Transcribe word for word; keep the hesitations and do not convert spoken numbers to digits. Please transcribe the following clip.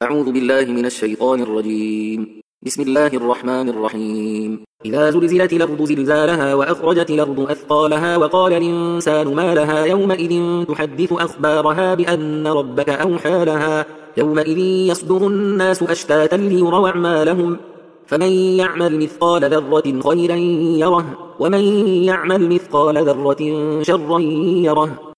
أعوذ بالله من الشيطان الرجيم. بسم الله الرحمن الرحيم. إذا زلزلت الأرض زلزالها وأخرجت الأرض أثقالها وقال الإنسان ما لها يومئذ تحدث أخبارها بأن ربك أوحى لها يومئذ يصدر الناس أشتاتا ليروا أعمالهم فمن يعمل مثقال ذرة خيرا يره ومن يعمل مثقال ذرة شرا يره